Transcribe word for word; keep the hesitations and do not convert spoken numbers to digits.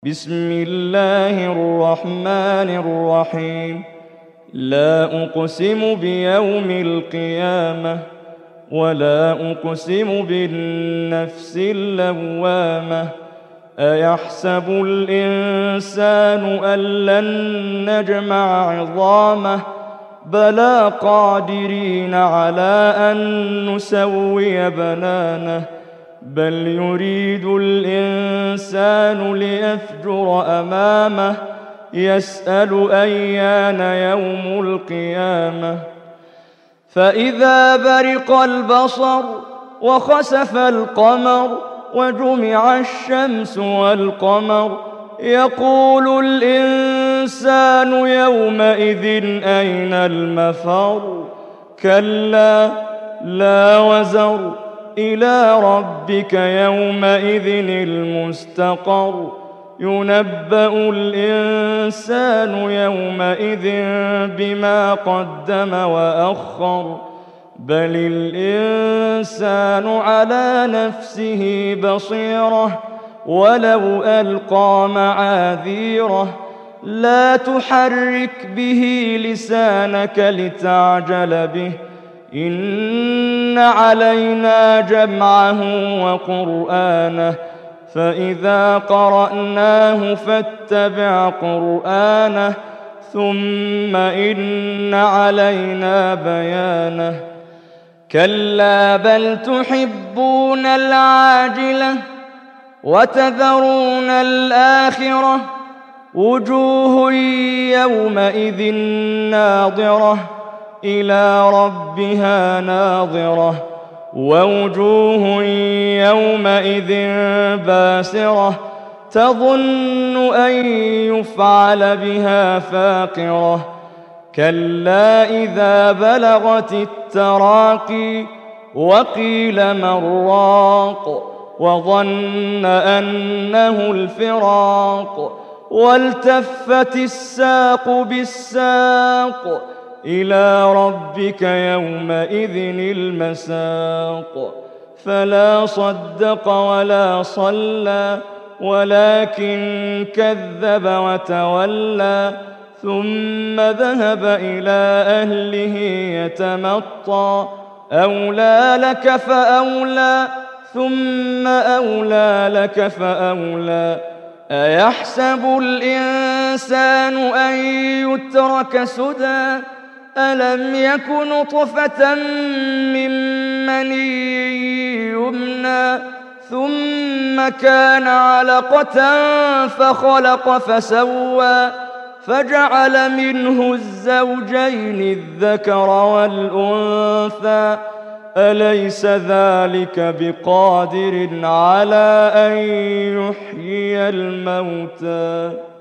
بسم الله الرحمن الرحيم. لا أقسم بيوم القيامة ولا أقسم بالنفس اللوامة. أيحسب الإنسان أن لن نجمع عظامه بلى قادرين على أن نسوي بنانه بل يريد الإنسان ليفجر أمامه يسأل أيان يوم القيامة. فإذا برق البصر وخسف القمر وجمع الشمس والقمر يقول الإنسان يومئذ أين المفر. كلا لا وزر إلى ربك يومئذ المستقر. ينبأ الإنسان يومئذ بما قدم وأخر بل الإنسان على نفسه بصيرة ولو ألقى معاذيره. لا تحرك به لسانك لتعجل به إن علينا جمعه وقرآنه فإذا قرأناه فاتبع قرآنه ثم إن علينا بيانه. كلا بل تحبون العاجلة وتذرون الآخرة وجوه يومئذ ناظرة إلى ربها ناظرة ووجوه يومئذ باسرة تظن أن يفعل بها فاقرة. كلا إذا بلغت التراقي وقيل من راق وظن أنه الفراق والتفت الساق بالساق إلى ربك يومئذ المساق. فلا صدق ولا صلى ولكن كذب وتولى ثم ذهب إلى أهله يتمطى. أولى لك فأولى ثم أولى لك فأولى. أيحسب الإنسان أن يترك سدى ألم يك نطفة من مني يمنى ثم كان علقة فخلق فسوى فجعل منه الزوجين الذكر والأنثى. أليس ذلك بقادر على أن يحيي الموتى.